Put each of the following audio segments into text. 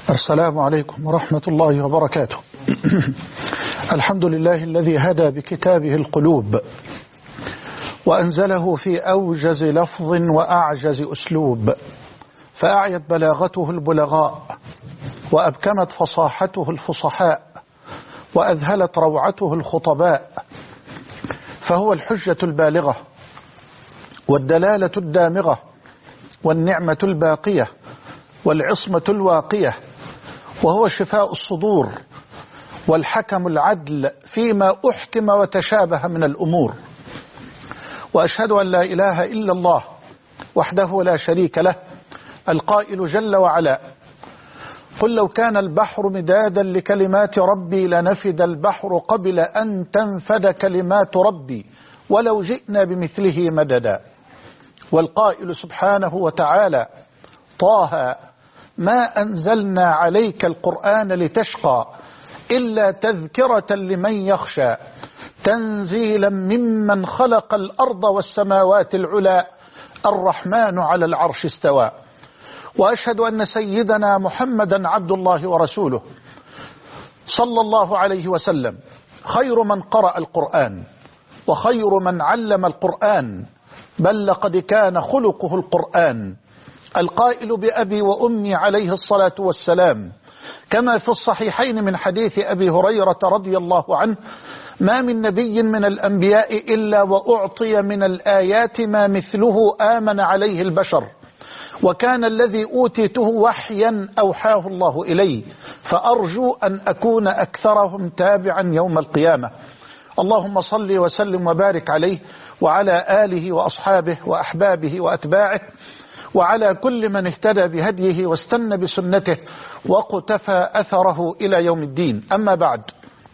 السلام عليكم ورحمة الله وبركاته. الحمد لله الذي هدى بكتابه القلوب وأنزله في أوجز لفظ وأعجز أسلوب، فأعيت بلاغته البلغاء وأبكمت فصاحته الفصحاء وأذهلت روعته الخطباء، فهو الحجة البالغة والدلالة الدامغة والنعمة الباقية والعصمة الواقية، وهو شفاء الصدور والحكم العدل فيما أحكم وتشابه من الأمور. وأشهد أن لا إله إلا الله وحده لا شريك له القائل جل وعلا: قل لو كان البحر مدادا لكلمات ربي لنفد البحر قبل أن تنفد كلمات ربي ولو جئنا بمثله مددا. والقائل سبحانه وتعالى: طه ما أنزلنا عليك القرآن لتشقى إلا تذكرة لمن يخشى تنزيلا ممن خلق الأرض والسماوات العلى الرحمن على العرش استوى. وأشهد أن سيدنا محمدا عبد الله ورسوله صلى الله عليه وسلم خير من قرأ القرآن وخير من علم القرآن، بل لقد كان خلقه القرآن، القائل بأبي وأمي عليه الصلاة والسلام، كما في الصحيحين من حديث أبي هريرة رضي الله عنه: ما من نبي من الأنبياء إلا وأعطي من الآيات ما مثله آمن عليه البشر، وكان الذي أوتيته وحيا أوحاه الله إلي، فأرجو أن أكون أكثرهم تابعا يوم القيامة. اللهم صل وسلم وبارك عليه وعلى آله وأصحابه وأحبابه وأتباعه وعلى كل من اهتدى بهديه واستنى بسنته وقتفى أثره إلى يوم الدين. أما بعد،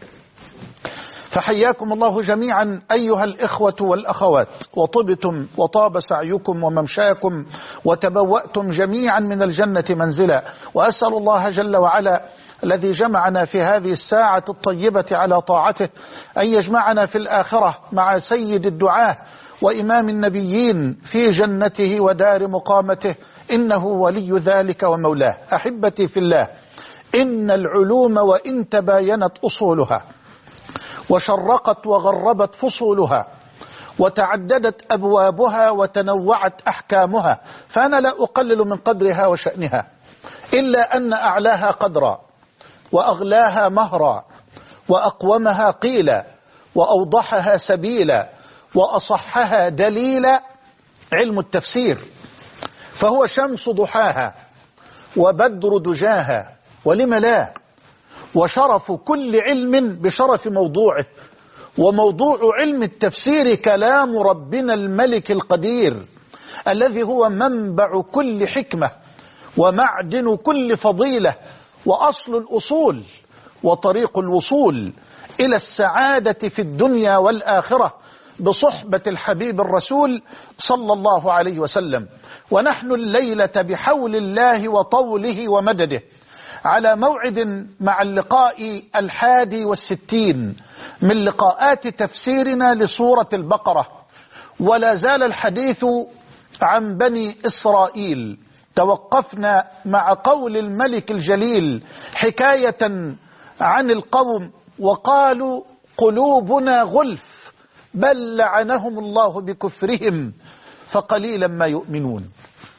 فحياكم الله جميعا أيها الإخوة والأخوات، وطبتم وطاب سعيكم وممشاكم وتبوأتم جميعا من الجنة منزلا. وأسأل الله جل وعلا الذي جمعنا في هذه الساعة الطيبة على طاعته أن يجمعنا في الآخرة مع سيد الدعاة وإمام النبيين في جنته ودار مقامته، إنه ولي ذلك ومولاه. أحبتي في الله، إن العلوم وإن تباينت أصولها وشرقت وغربت فصولها وتعددت أبوابها وتنوعت أحكامها، فأنا لا أقلل من قدرها وشأنها، إلا أن أعلاها قدرا وأغلاها مهرا وأقومها قيلا وأوضحها سبيلا وأصحها دليلا علم التفسير، فهو شمس ضحاها وبدر دجاها، ولم لا، وشرف كل علم بشرف موضوعه. وموضوع علم التفسير كلام ربنا الملك القدير الذي هو منبع كل حكمة ومعدن كل فضيلة وأصل الأصول وطريق الوصول إلى السعادة في الدنيا والآخرة بصحبة الحبيب الرسول صلى الله عليه وسلم. ونحن الليلة بحول الله وطوله ومدده على موعد مع اللقاء 61 من لقاءات تفسيرنا لسورة البقرة، ولا زال الحديث عن بني إسرائيل. توقفنا مع قول الملك الجليل حكاية عن القوم: وقالوا قلوبنا غلف بل لعنهم الله بكفرهم فقليلا ما يؤمنون.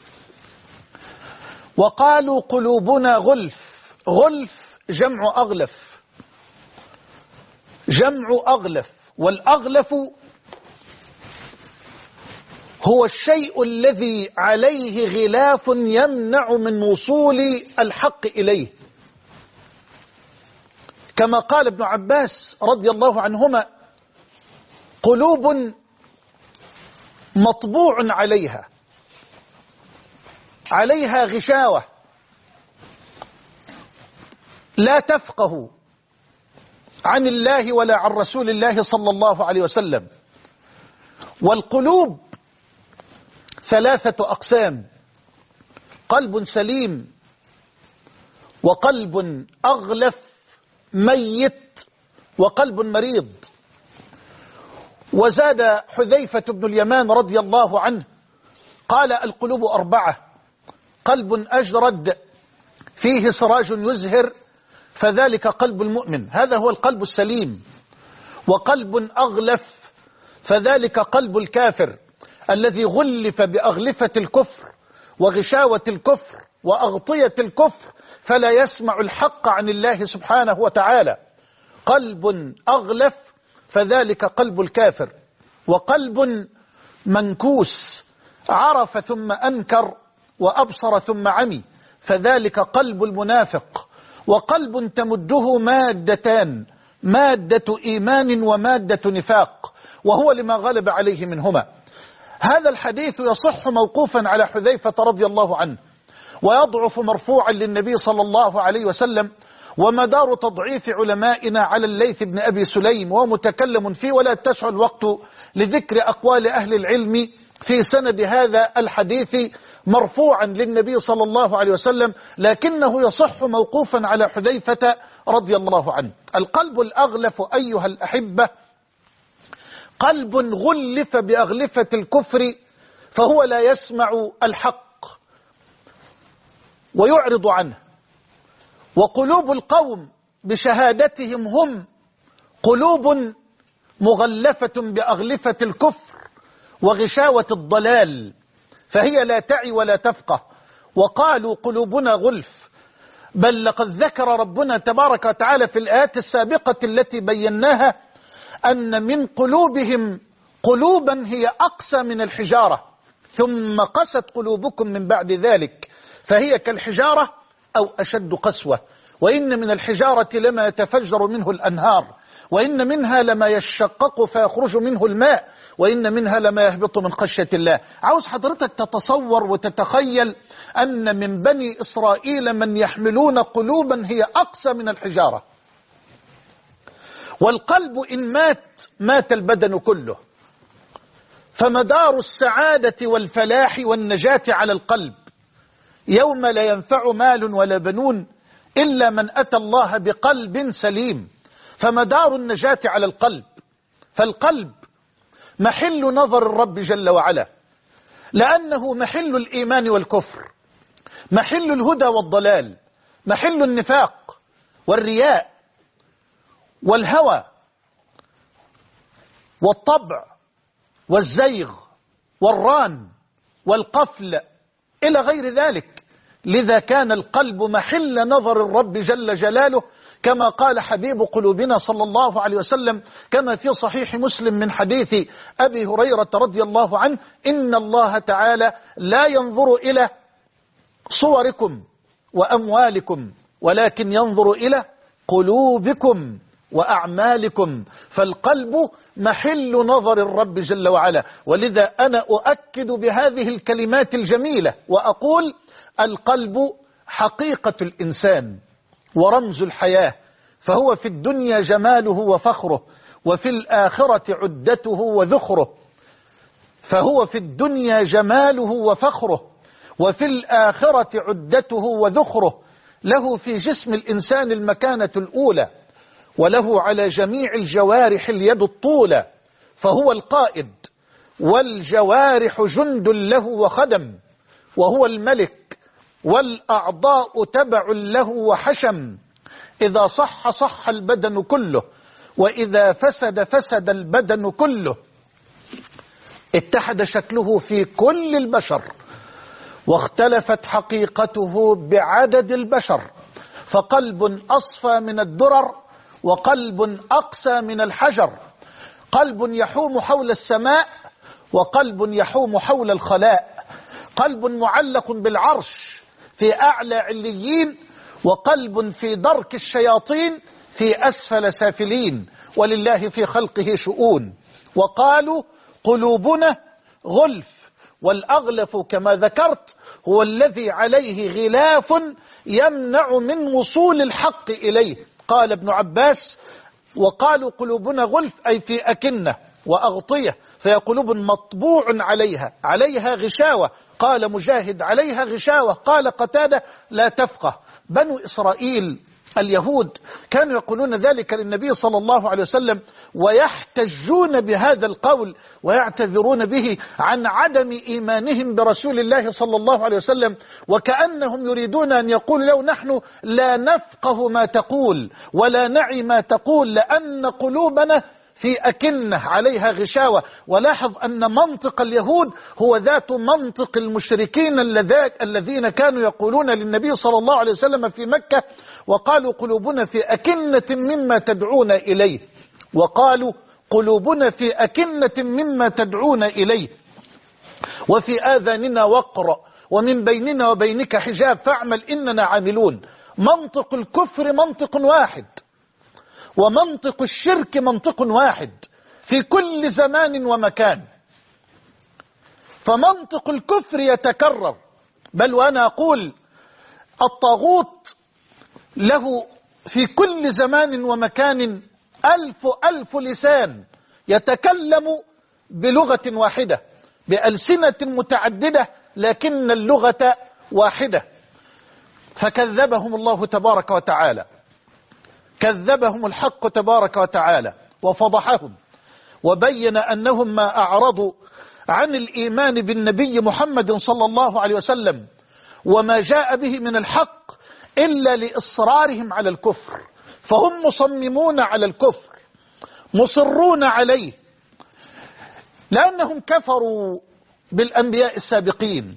وقالوا قلوبنا غلف، غلف جمع أغلف، جمع أغلف، والأغلف هو الشيء الذي عليه غلاف يمنع من وصول الحق إليه، كما قال ابن عباس رضي الله عنهما: قلوب مطبوع عليها غشاوة لا تفقه عن الله ولا عن رسول الله صلى الله عليه وسلم. والقلوب 3 أقسام: قلب سليم، وقلب أغلف ميت، وقلب مريض. وزاد حذيفة بن اليمان رضي الله عنه قال: القلوب 4: قلب أجرد فيه سراج يزهر فذلك قلب المؤمن، هذا هو القلب السليم. وقلب أغلف فذلك قلب الكافر الذي غلف بأغلفة الكفر وغشاوة الكفر وأغطية الكفر فلا يسمع الحق عن الله سبحانه وتعالى. قلب أغلف فذلك قلب الكافر. وقلب منكوس عرف ثم أنكر وأبصر ثم عمي فذلك قلب المنافق. وقلب تمده مادتان، مادة إيمان ومادة نفاق، وهو لما غلب عليه منهما. هذا الحديث يصح موقوفا على حذيفة رضي الله عنه، ويضعف مرفوعا للنبي صلى الله عليه وسلم، ومدار تضعيف علمائنا على الليث بن أبي سليم ومتكلم فيه، ولا يتسع الوقت لذكر أقوال أهل العلم في سند هذا الحديث مرفوعا للنبي صلى الله عليه وسلم، لكنه يصح موقوفا على حذيفة رضي الله عنه. القلب الأغلف أيها الأحبة قلب غلف بأغلفة الكفر، فهو لا يسمع الحق ويعرض عنه. وقلوب القوم بشهادتهم هم قلوب مغلفة بأغلفة الكفر وغشاوة الضلال، فهي لا تعي ولا تفقه. وقالوا قلوبنا غلف، بل لقد ذكر ربنا تبارك وتعالى في الآيات السابقة التي بيناها أن من قلوبهم قلوبا هي أقسى من الحجارة، ثم قست قلوبكم من بعد ذلك فهي كالحجارة أو أشد قسوة. وإن من الحجارة لما يتفجر منه الأنهار، وإن منها لما يشقق فيخرج منه الماء، وإن منها لما يهبط من خشية الله. عاوز حضرتك تتصور وتتخيل أن من بني إسرائيل من يحملون قلوبا هي أقسى من الحجارة. والقلب إن مات مات البدن كله، فمدار السعادة والفلاح والنجاة على القلب. يوم لا ينفع مال ولا بنون إلا من أتى الله بقلب سليم، فمدار النجاة على القلب. فالقلب محل نظر الرب جل وعلا، لأنه محل الإيمان والكفر، محل الهدى والضلال، محل النفاق والرياء والهوى والطبع والزيغ والران والقفل إلى غير ذلك. لذا كان القلب محل نظر الرب جل جلاله، كما قال حبيب قلوبنا صلى الله عليه وسلم كما في صحيح مسلم من حديث أبي هريرة رضي الله عنه: إن الله تعالى لا ينظر إلى صوركم وأموالكم ولكن ينظر إلى قلوبكم وأعمالكم. فالقلب محل نظر الرب جل وعلا. ولذا أنا أؤكد بهذه الكلمات الجميلة وأقول: القلب حقيقة الإنسان ورمز الحياة، فهو في الدنيا جماله وفخره، وفي الآخرة عدته وذخره. فهو في الدنيا جماله وفخره، وفي الآخرة عدته وذخره. له في جسم الإنسان المكانة الأولى، وله على جميع الجوارح اليد الطولة، فهو القائد، والجوارح جند له وخدم، وهو الملك، والأعضاء تبع له وحشم. إذا صح صح البدن كله، وإذا فسد فسد البدن كله. اتحد شكله في كل البشر، واختلفت حقيقته بعدد البشر. فقلب أصفى من الدرر، وقلب أقسى من الحجر. قلب يحوم حول السماء، وقلب يحوم حول الخلاء. قلب معلق بالعرش في أعلى عليين، وقلب في درك الشياطين في أسفل سافلين. ولله في خلقه شؤون. وقالوا قلوبنا غلف، والأغلف كما ذكرت هو الذي عليه غلاف يمنع من وصول الحق إليه. قال ابن عباس: وقالوا قلوبنا غلف أي في أكنة وأغطية، فهي قلوب مطبوع عليها غشاوة. قال مجاهد: عليها غشاوة. قال قتادة: لا تفقه. بنو إسرائيل اليهود كانوا يقولون ذلك للنبي صلى الله عليه وسلم، ويحتجون بهذا القول ويعتذرون به عن عدم إيمانهم برسول الله صلى الله عليه وسلم، وكأنهم يريدون أن يقولوا له نحن لا نفقه ما تقول ولا نعي ما تقول لأن قلوبنا في أكنة عليها غشاوة. ولاحظ أن منطق اليهود هو ذات منطق المشركين الذين كانوا يقولون للنبي صلى الله عليه وسلم في مكة، وقالوا قلوبنا في أكنة مما تدعون إليه، وقالوا قلوبنا في أكنة مما تدعون إليه وفي آذاننا وقر ومن بيننا وبينك حجاب فاعمل إننا عاملون. منطق الكفر منطق واحد، ومنطق الشرك منطق واحد في كل زمان ومكان. فمنطق الكفر يتكرر، بل وأنا أقول الطاغوت له في كل زمان ومكان ألف لسان يتكلم بلغة واحدة بألسنة متعددة لكن اللغة واحدة. فكذبهم الله تبارك وتعالى، كذبهم الحق تبارك وتعالى وفضحهم، وبين أنهم ما أعرضوا عن الإيمان بالنبي محمد صلى الله عليه وسلم وما جاء به من الحق إلا لإصرارهم على الكفر، فهم مصممون على الكفر مصرون عليه لأنهم كفروا بالأنبياء السابقين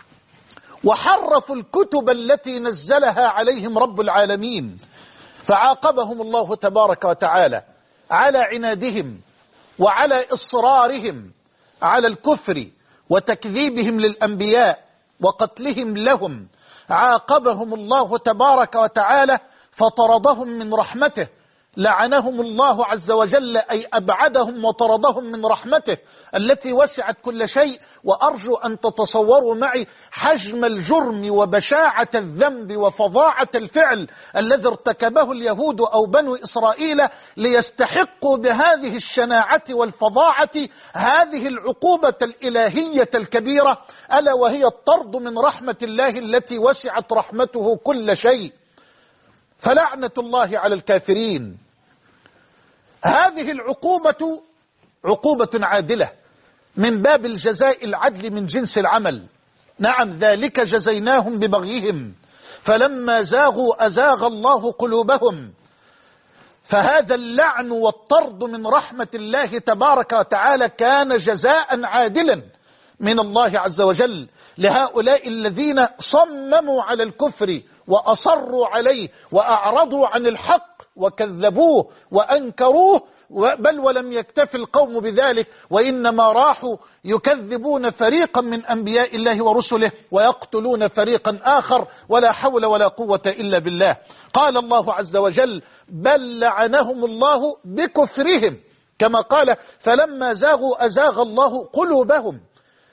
وحرفوا الكتب التي نزلها عليهم رب العالمين، فعاقبهم الله تبارك وتعالى على عنادهم وعلى إصرارهم على الكفر وتكذيبهم للأنبياء وقتلهم لهم. عاقبهم الله تبارك وتعالى فطردهم من رحمته، لعنهم الله عز وجل أي أبعدهم وطردهم من رحمته التي وسعت كل شيء. وأرجو أن تتصوروا معي حجم الجرم وبشاعة الذنب وفظاعة الفعل الذي ارتكبه اليهود أو بنو إسرائيل ليستحقوا بهذه الشناعة والفظاعة هذه العقوبة الإلهية الكبيرة، ألا وهي الطرد من رحمة الله التي وسعت رحمته كل شيء. فلعنة الله على الكافرين. هذه العقوبة عقوبة عادلة من باب الجزاء العدل من جنس العمل. نعم، ذلك جزيناهم ببغيهم فلما زاغوا أزاغ الله قلوبهم. فهذا اللعن والطرد من رحمة الله تبارك وتعالى كان جزاء عادلا من الله عز وجل لهؤلاء الذين صمموا على الكفر وأصروا عليه وأعرضوا عن الحق وكذبوه وأنكروه، بل ولم يكتف القوم بذلك وإنما راحوا يكذبون فريقا من أنبياء الله ورسله ويقتلون فريقا آخر، ولا حول ولا قوة إلا بالله. قال الله عز وجل بل لعنهم الله بكفرهم، كما قال فلما زاغوا أزاغ الله قلوبهم.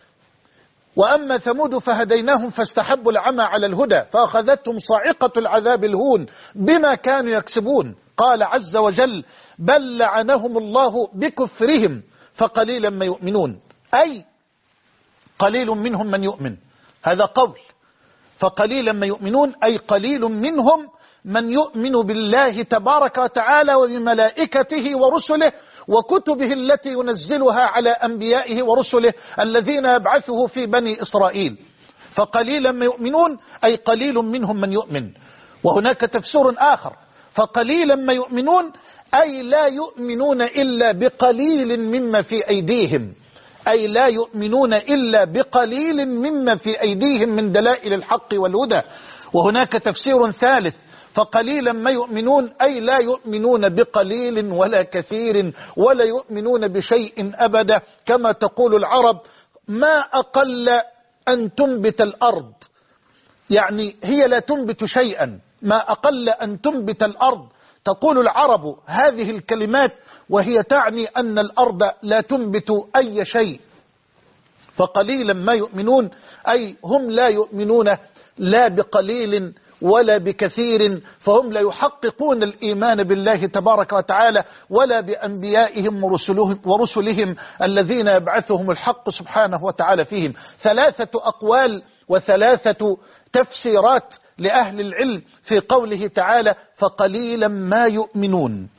وأما ثمود فهديناهم فاستحبوا العمى على الهدى فأخذتهم صاعقة العذاب الهون بما كانوا يكسبون. قال عز وجل بل لعنهم الله بكفرهم فقليلا ما يؤمنون، أي قليل منهم من يؤمن. هذا قول. فقليلا ما يؤمنون أي قليل منهم من يؤمن بالله تبارك وتعالى وبملائكته ورسله وكتبه التي ينزلها على أنبيائه ورسله الذين يبعثه في بني إسرائيل. فقليلا ما يؤمنون أي قليل منهم من يؤمن. وهناك تفسير آخر فقليلا ما يؤمنون أي لا يؤمنون إلا بقليل مما في أيديهم، أي لا يؤمنون إلا بقليل مما في أيديهم من دلائل الحق والهدى. وهناك تفسير ثالث فقليلا ما يؤمنون أي لا يؤمنون بقليل ولا كثير ولا يؤمنون بشيء أبدا، كما تقول العرب ما أقل أن تنبت الأرض، يعني هي لا تنبت شيئا، ما أقل أن تنبت الأرض. تقول العرب هذه الكلمات وهي تعني أن الأرض لا تنبت أي شيء. فقليلا ما يؤمنون أي هم لا يؤمنون لا بقليل ولا بكثير، فهم لا يحققون الإيمان بالله تبارك وتعالى ولا بأنبيائهم ورسلهم الذين يبعثهم الحق سبحانه وتعالى فيهم. 3 أقوال و3 تفسيرات لأهل العلم في قوله تعالى فقليلا ما يؤمنون.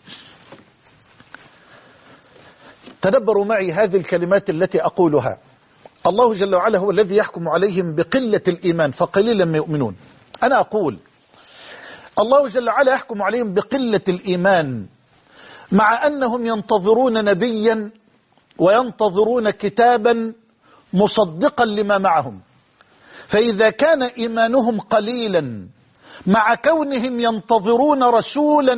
تدبروا معي هذه الكلمات التي أقولها. الله جل وعلا هو الذي يحكم عليهم بقلة الإيمان فقليلا ما يؤمنون. أنا أقول الله جل وعلا يحكم عليهم بقلة الإيمان مع أنهم ينتظرون نبيا وينتظرون كتابا مصدقا لما معهم. فإذا كان إيمانهم قليلا مع كونهم ينتظرون رسولا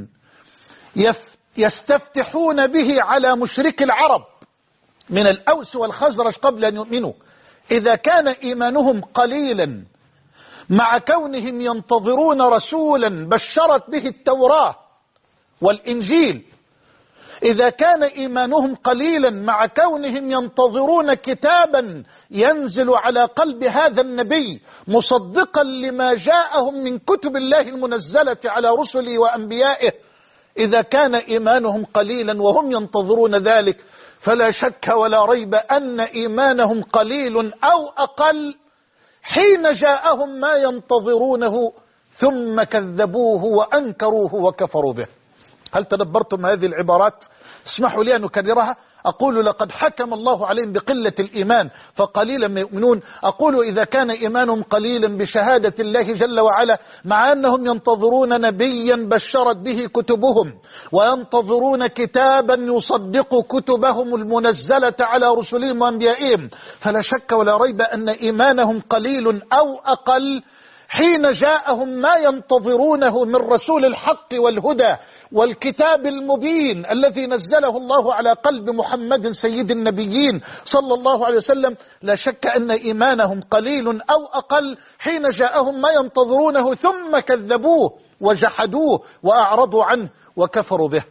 يستفتحون به على مشرك العرب من الأوس والخزرج قبل أن يؤمنوا، إذا كان إيمانهم قليلا مع كونهم ينتظرون رسولا بشرت به التوراة والإنجيل، إذا كان إيمانهم قليلا مع كونهم ينتظرون كتابا ينزل على قلب هذا النبي مصدقا لما جاءهم من كتب الله المنزلة على رسله وأنبيائه، إذا كان إيمانهم قليلا وهم ينتظرون ذلك فلا شك ولا ريب أن إيمانهم قليل أو أقل حين جاءهم ما ينتظرونه ثم كذبوه وأنكروه وكفروا به. هل تدبرتم هذه العبارات؟ اسمحوا لي أن أكررها. أقول لقد حكم الله عليهم بقلة الإيمان فقليلا ما يؤمنون. أقول إذا كان إيمانهم قليلا بشهادة الله جل وعلا مع أنهم ينتظرون نبيا بشرت به كتبهم وينتظرون كتابا يصدق كتبهم المنزلة على رسلهم وأنبيائهم، فلا شك ولا ريب أن إيمانهم قليل أو أقل حين جاءهم ما ينتظرونه من رسول الحق والهدى والكتاب المبين الذي نزله الله على قلب محمد سيد النبيين صلى الله عليه وسلم. لا شك أن إيمانهم قليل أو أقل حين جاءهم ما ينتظرونه ثم كذبوه وجحدوه وأعرضوا عنه وكفروا به.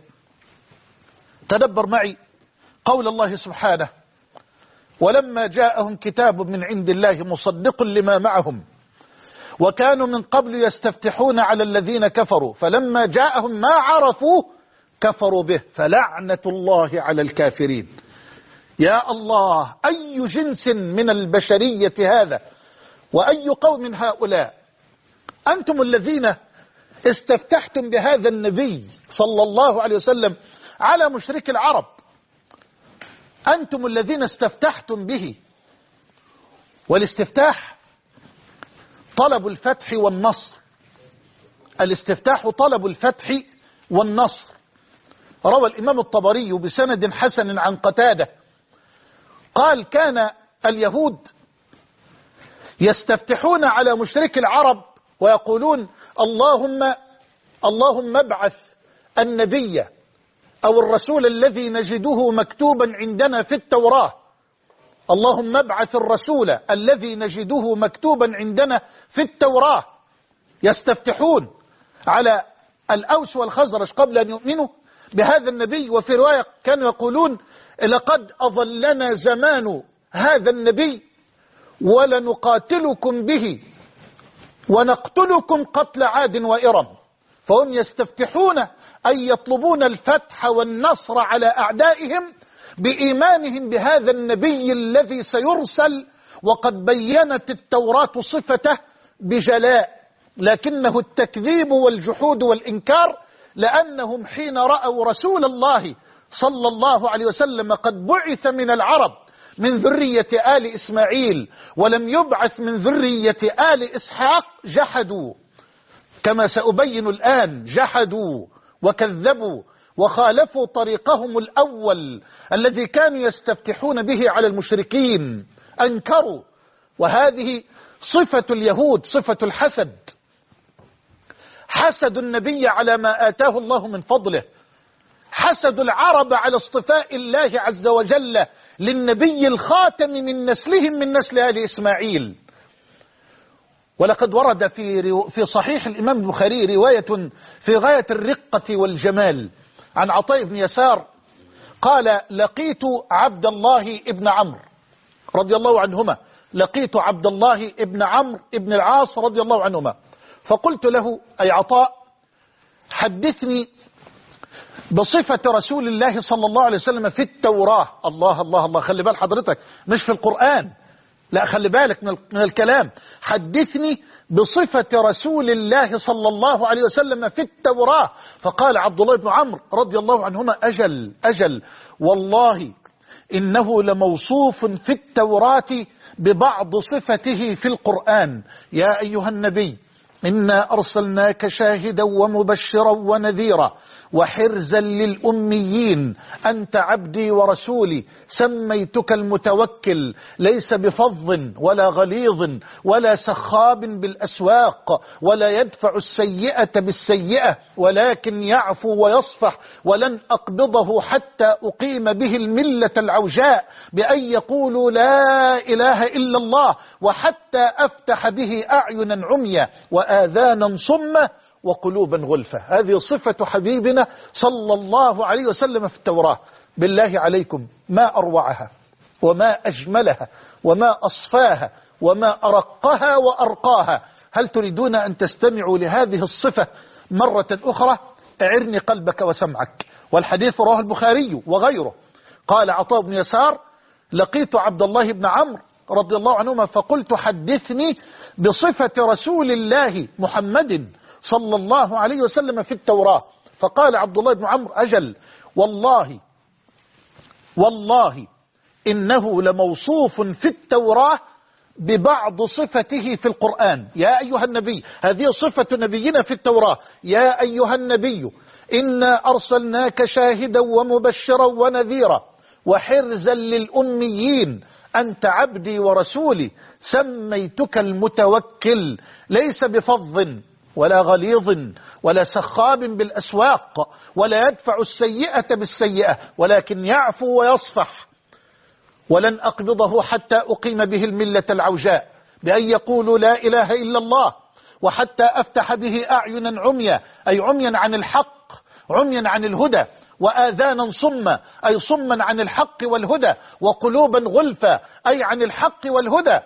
تدبر معي قول الله سبحانه ولما جاءهم كتاب من عند الله مصدق لما معهم وكانوا من قبل يستفتحون على الذين كفروا فلما جاءهم ما عرفوا كفروا به فلعنة الله على الكافرين. يا الله، أي جنس من البشرية هذا وأي قوم هؤلاء؟ أنتم الذين استفتحتم بهذا النبي صلى الله عليه وسلم على مشرك العرب، أنتم الذين استفتحتم به. والاستفتاح طلب الفتح والنصر، الاستفتاح طلب الفتح والنصر. روى الإمام الطبري بسند حسن عن قتادة قال كان اليهود يستفتحون على مشرك العرب ويقولون اللهم ابعث النبي أو الرسول الذي نجده مكتوبا عندنا في التوراة، اللهم ابعث الرسول الذي نجده مكتوبا عندنا في التوراة. يستفتحون على الأوس والخزرج قبل أن يؤمنوا بهذا النبي. وفي رواية كانوا يقولون لقد أضلنا زمان هذا النبي ولنقاتلكم به ونقتلكم قتل عاد وإرم. فهم يستفتحون أي يطلبون الفتح والنصر على أعدائهم بإيمانهم بهذا النبي الذي سيرسل، وقد بينت التوراة صفته بجلاء، لكنه التكذيب والجحود والإنكار، لأنهم حين رأوا رسول الله صلى الله عليه وسلم قد بعث من العرب من ذرية آل إسماعيل ولم يبعث من ذرية آل إسحاق جحدوا، كما سأبين الآن، جحدوا وكذبوا وخالفوا طريقهم الأول الذي كانوا يستفتحون به على المشركين، أنكروا. وهذه صفة اليهود، صفة الحسد، حسد النبي على ما آتاه الله من فضله، حسد العرب على اصطفاء الله عز وجل للنبي الخاتم من نسلهم من نسل آل إسماعيل. ولقد ورد في صحيح الإمام البخاري رواية في غاية الرقة والجمال عن عطاء بن يسار قال لقيت عبد الله ابن عمرو رضي الله عنهما، لقيت عبد الله ابن عمرو ابن العاص رضي الله عنهما، فقلت له أي عطاء حدثني بصفة رسول الله صلى الله عليه وسلم في التوراة. الله الله الله، خلي بال حضرتك، مش في القرآن، لا خلي بالك من الكلام. حدثني بصفة رسول الله صلى الله عليه وسلم في التوراة. فقال عبد الله بن عمرو رضي الله عنهما: أجل والله إنه لموصوف في التوراة ببعض صفته في القرآن. يا أيها النبي إنا أرسلناك شاهدا ومبشرا ونذيرا وحرزا للأميين أنت عبدي ورسولي سميتك المتوكل ليس بفظ ولا غليظ ولا سخاب بالأسواق ولا يدفع السيئة بالسيئة ولكن يعفو ويصفح ولن أقبضه حتى أقيم به الملة العوجاء بأن يقولوا لا إله إلا الله وحتى أفتح به أعينا عميا وآذانا صمة وقلوبا غلفة. هذه صفة حبيبنا صلى الله عليه وسلم في التوراة. بالله عليكم ما أروعها وما أجملها وما أصفاها وما أرقها وأرقاها. هل تريدون أن تستمعوا لهذه الصفة مرة أخرى؟ أعرني قلبك وسمعك. والحديث رواه البخاري وغيره. قال عطاء بن يسار: لقيت عبد الله بن عمرو رضي الله عنهما فقلت: حدثني بصفة رسول الله محمد صلى الله عليه وسلم في التوراة. فقال عبد الله بن عمرو: أجل والله إنه لموصوف في التوراة ببعض صفته في القرآن. يا أيها النبي، هذه صفة نبينا في التوراة: يا أيها النبي إنا أرسلناك شاهدا ومبشرا ونذيرا وحرزا للأميين أنت عبدي ورسولي سميتك المتوكل ليس بفظ ولا غليظ ولا سخاب بالأسواق ولا يدفع السيئة بالسيئة ولكن يعفو ويصفح ولن أقبضه حتى أقيم به الملة العوجاء بأن يقولوا لا إله إلا الله وحتى أفتح به أعينا عميا أي عميا عن الحق عميا عن الهدى وآذانا صما أي صما عن الحق والهدى وقلوبا غلفا أي عن الحق والهدى.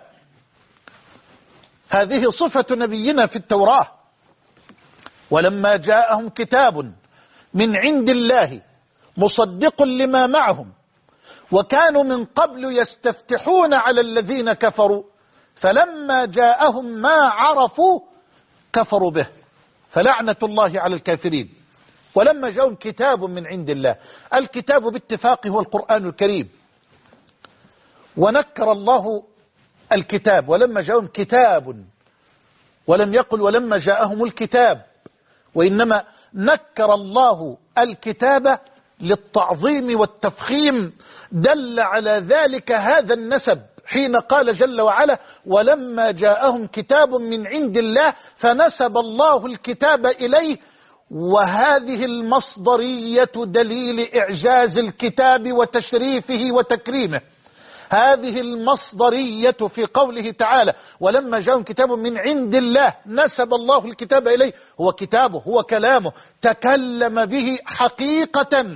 هذه صفة نبينا في التوراة. ولما جاءهم كتاب من عند الله مصدق لما معهم وكانوا من قبل يستفتحون على الذين كفروا فلما جاءهم ما عرفوا كفروا به فلعنة الله على الكافرين. ولما جاءهم كتاب من عند الله، الكتاب باتفاق هو القرآن الكريم، ونكر الله الكتاب ولما جاءهم كتاب، ولم يقل ولما جاءهم الكتاب، وإنما نكر الله الكتاب للتعظيم والتفخيم. دل على ذلك هذا النسب حين قال جل وعلا ولما جاءهم كتاب من عند الله فنسب الله الكتاب إليه. وهذه المصدرية دليل إعجاز الكتاب وتشريفه وتكريمه. هذه المصدرية في قوله تعالى ولما جاءهم كتاب من عند الله نسب الله الكتاب إليه، هو كتابه هو كلامه، تكلم به حقيقة،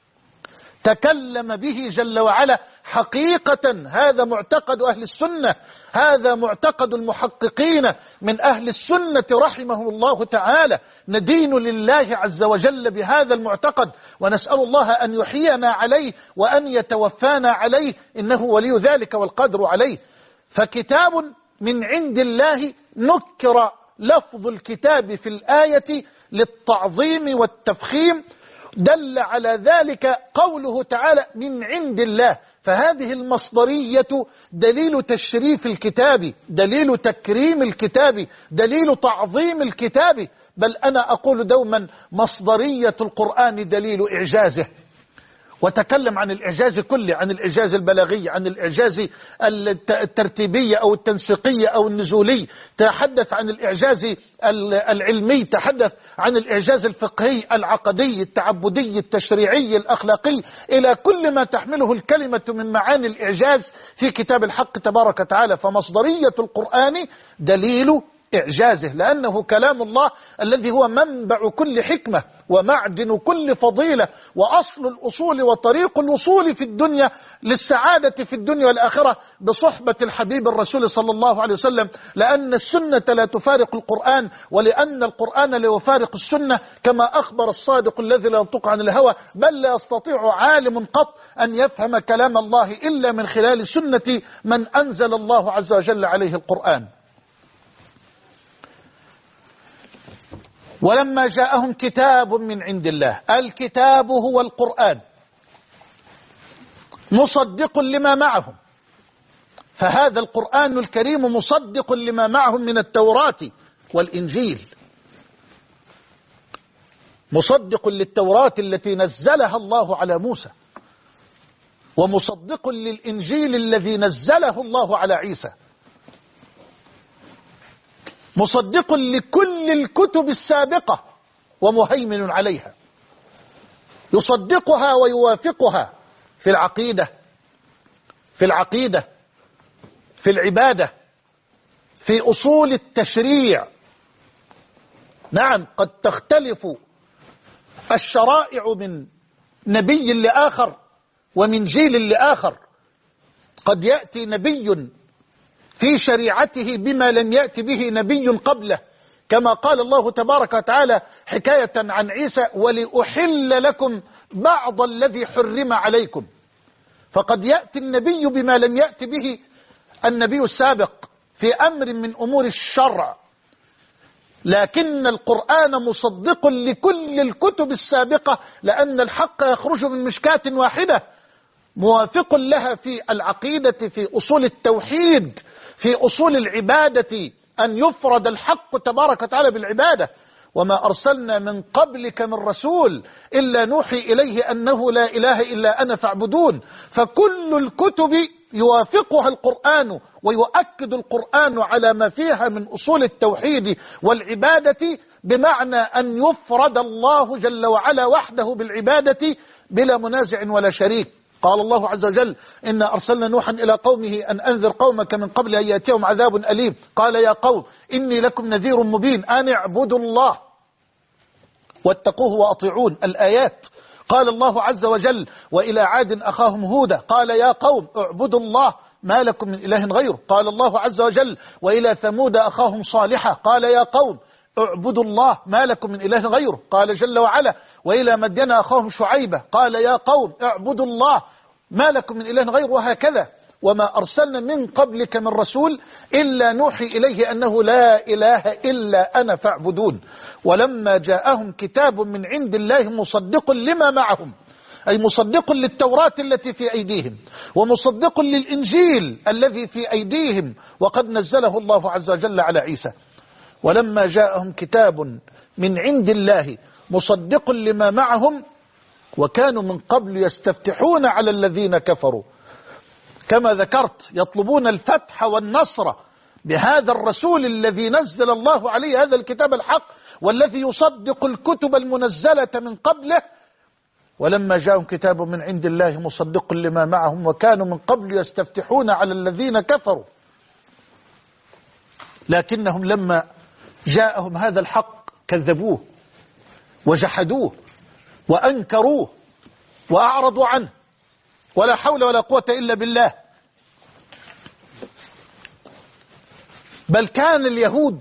تكلم به جل وعلا حقيقة. هذا معتقد أهل السنة، هذا معتقد المحققين من أهل السنة رحمه الله تعالى. ندين لله عز وجل بهذا المعتقد ونسأل الله أن يحيينا عليه وأن يتوفانا عليه، إنه ولي ذلك والقدر عليه. فكتاب من عند الله نكر لفظ الكتاب في الآية للتعظيم والتفخيم، دل على ذلك قوله تعالى من عند الله. فهذه المصدرية دليل تشريف الكتاب، دليل تكريم الكتاب، دليل تعظيم الكتاب. بل أنا أقول دوما مصدرية القرآن دليل إعجازه. وتكلم عن الإعجاز كله، عن الإعجاز البلاغي، عن الإعجاز الترتيبي أو التنسيقي أو النزولي، تحدث عن الإعجاز العلمي، تحدث عن الإعجاز الفقهي العقدي التعبدي التشريعي الأخلاقي، إلى كل ما تحمله الكلمة من معاني الإعجاز في كتاب الحق تبارك وتعالى. فمصدرية القرآن دليل إعجازه، لأنه كلام الله الذي هو منبع كل حكمة ومعدن كل فضيلة وأصل الأصول وطريق الوصول في الدنيا للسعادة في الدنيا والآخرة بصحبة الحبيب الرسول صلى الله عليه وسلم. لأن السنة لا تفارق القرآن، ولأن القرآن لا يفارق السنة، كما أخبر الصادق الذي لا ينطق عن الهوى بل لا يستطيع عالم قط أن يفهم كلام الله إلا من خلال سنة من أنزل الله عز وجل عليه القرآن. ولما جاءهم كتاب من عند الله، الكتاب هو القرآن، مصدق لما معهم، فهذا القرآن الكريم مصدق لما معهم من التوراة والإنجيل، مصدق للتوراة التي نزلها الله على موسى، ومصدق للإنجيل الذي نزله الله على عيسى، مصدق لكل الكتب السابقة ومهيمن عليها، يصدقها ويوافقها في العقيدة، في العبادة، في أصول التشريع. نعم، قد تختلف الشرائع من نبي لآخر ومن جيل لآخر، قد يأتي نبي في شريعته بما لم يأتي به نبي قبله، كما قال الله تبارك وتعالى حكاية عن عيسى: ولأحل لكم بعض الذي حرم عليكم. فقد يأتي النبي بما لم يأتي به النبي السابق في أمر من أمور الشرع، لكن القرآن مصدق لكل الكتب السابقة، لأن الحق يخرج من مشكاة واحدة، موافق لها في العقيدة، في أصول التوحيد، في أصول العبادة، أن يفرد الحق تبارك وتعالى بالعبادة. وما أرسلنا من قبلك من رسول إلا نوحي إليه أنه لا إله إلا أنا فاعبدون. فكل الكتب يوافقها القرآن ويؤكد القرآن على ما فيها من أصول التوحيد والعبادة، بمعنى أن يفرد الله جل وعلا وحده بالعبادة بلا منازع ولا شريك. قال الله عز وجل: إنا أرسلنا نوحا إلى قومه أن أنذر قومك من قبل أن يأتيهم عذاب أليم، قال يا قوم إني لكم نذير مبين أن اعبدوا الله واتقوه وأطيعون. الآيات. قال الله عز وجل: وإلى عاد أخاهم هودا قال يا قوم اعبدوا الله ما لكم من إله غيره. قال الله عز وجل: وإلى ثمود أخاهم صالحا قال يا قوم اعبدوا الله ما لكم من إله غيره. قال جل وعلا: وإلى مدين أخاهم شعيبة قال يا قوم اعبدوا الله ما لكم من إله غيره. وهكذا. وما أرسلنا من قبلك من رسول إلا نوحي إليه أنه لا إله إلا أنا فاعبدون. ولما جاءهم كتاب من عند الله مصدق لما معهم، أي مصدق للتوراة التي في أيديهم، ومصدق للإنجيل الذي في أيديهم وقد نزله الله عز وجل على عيسى. ولما جاءهم كتاب من عند الله مصدق لما معهم وكانوا من قبل يستفتحون على الذين كفروا، كما ذكرت يطلبون الفتح والنصر بهذا الرسول الذي نزل الله عليه هذا الكتاب الحق والذي يصدق الكتب المنزلة من قبله. ولما جاءهم كتاب من عند الله مصدق لما معهم وكانوا من قبل يستفتحون على الذين كفروا، لكنهم لما جاءهم هذا الحق كذبوه وجحدوه وأنكروه وأعرضوا عنه، ولا حول ولا قوة إلا بالله. بل كان اليهود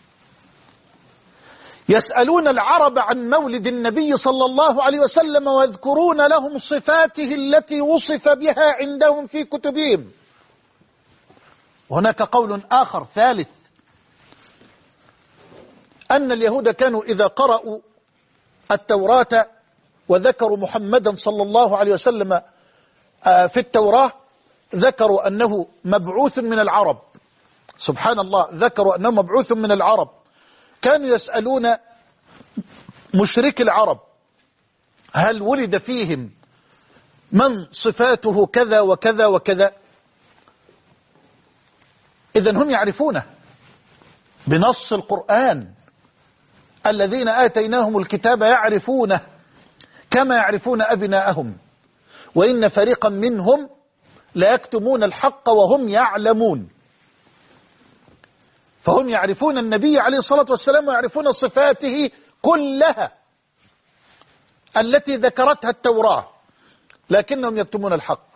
يسألون العرب عن مولد النبي صلى الله عليه وسلم ويذكرون لهم صفاته التي وصف بها عندهم في كتبهم. وهناك قول آخر ثالث، أن اليهود كانوا إذا قرأوا التوراة وذكروا محمدا صلى الله عليه وسلم في التوراة ذكروا أنه مبعوث من العرب. سبحان الله، ذكروا أنه مبعوث من العرب. كانوا يسألون مشرك العرب: هل ولد فيهم من صفاته كذا وكذا وكذا؟ إذن هم يعرفونه بنص القرآن. الذين آتيناهم الكتاب يعرفونه كما يعرفون أبناءهم، وإن فريقا منهم لا يكتمون الحق وهم يعلمون. فهم يعرفون النبي عليه الصلاة والسلام ويعرفون صفاته كلها التي ذكرتها التوراة، لكنهم يكتمون الحق.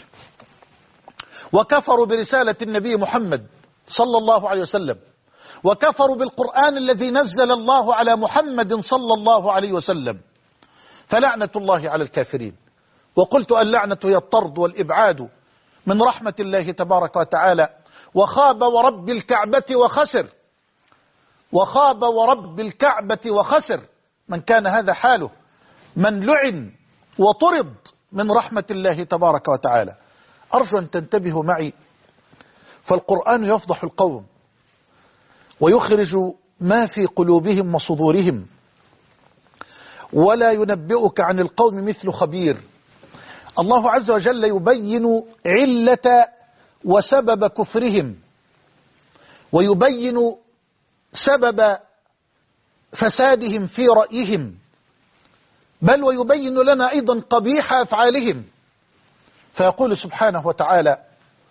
وكفروا برسالة النبي محمد صلى الله عليه وسلم، وكفروا بالقرآن الذي نزل الله على محمد صلى الله عليه وسلم. فلعنة الله على الكافرين. وقلت اللعنة هي الطرد والإبعاد من رحمة الله تبارك وتعالى. وخاب ورب الكعبة وخسر. وخاب ورب الكعبة وخسر من كان هذا حاله، من لعن وطرد من رحمة الله تبارك وتعالى. أرجو أن تنتبهوا معي، فالقرآن يفضح القوم ويخرج ما في قلوبهم وصدورهم، ولا ينبئك عن القوم مثل خبير. الله عز وجل يبين علة وسبب كفرهم، ويبين سبب فسادهم في رأيهم، بل ويبين لنا أيضا قبيح أفعالهم. فيقول سبحانه وتعالى: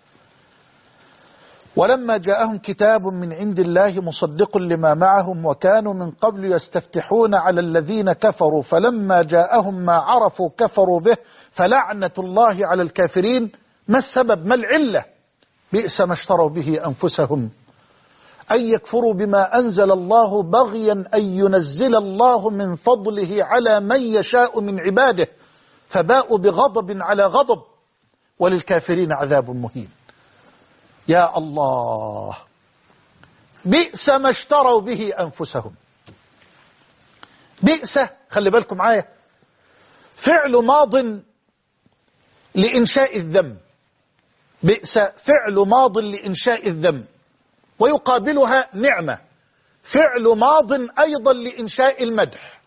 ولما جاءهم كتاب من عند الله مصدق لما معهم وكانوا من قبل يستفتحون على الذين كفروا فلما جاءهم ما عرفوا كفروا به فلعنة الله على الكافرين. ما السبب؟ ما العلة؟ بئس ما اشتروا به أنفسهم أن يكفروا بما أنزل الله بغيا أن ينزل الله من فضله على من يشاء من عباده فباءوا بغضب على غضب وللكافرين عذاب مهين. يا الله، بئس ما اشتروا به أنفسهم. بئس، خلي بالكم معايا، فعل ماض لإنشاء الذم. بئس فعل ماض لإنشاء الذم، ويقابلها نعمة فعل ماض أيضا لإنشاء المدح.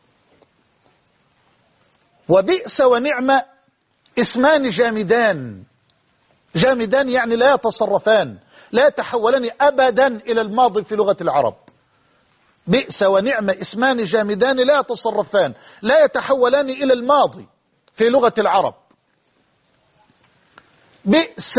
وبئس ونعمة اسمان جامدان. جامدان يعني لا يتصرفان، لا يتحولان أبدا إلى الماضي في لغة العرب. بئس ونعمة اسمان جامدان لا يتصرفان، لا يتحولان إلى الماضي في لغة العرب. بئس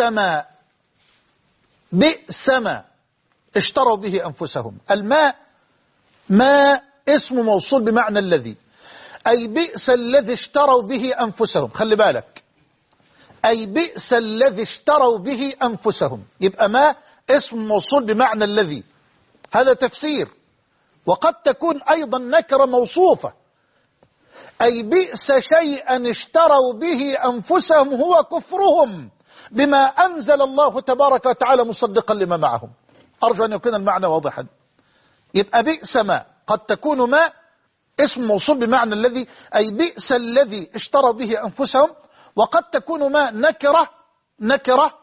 ما اشتروا به أنفسهم. الماء ما اسم موصول بمعنى الذي، أي بئس الذي اشتروا به أنفسهم. خلي بالك، أي بئس الذي اشتروا به أنفسهم. يبقى ما اسم موصول بمعنى الذي، هذا تفسير. وقد تكون أيضا نكرة موصوفة، أي بئس شيئا اشتروا به أنفسهم هو كفرهم بما أنزل الله تبارك وتعالى مصدقا لما معهم. أرجو أن يكون المعنى واضحا. يبقى بئس ما قد تكون ما اسم موصول بمعنى الذي، أي بئس الذي اشتروا به أنفسهم، وقد تكون ما نكرة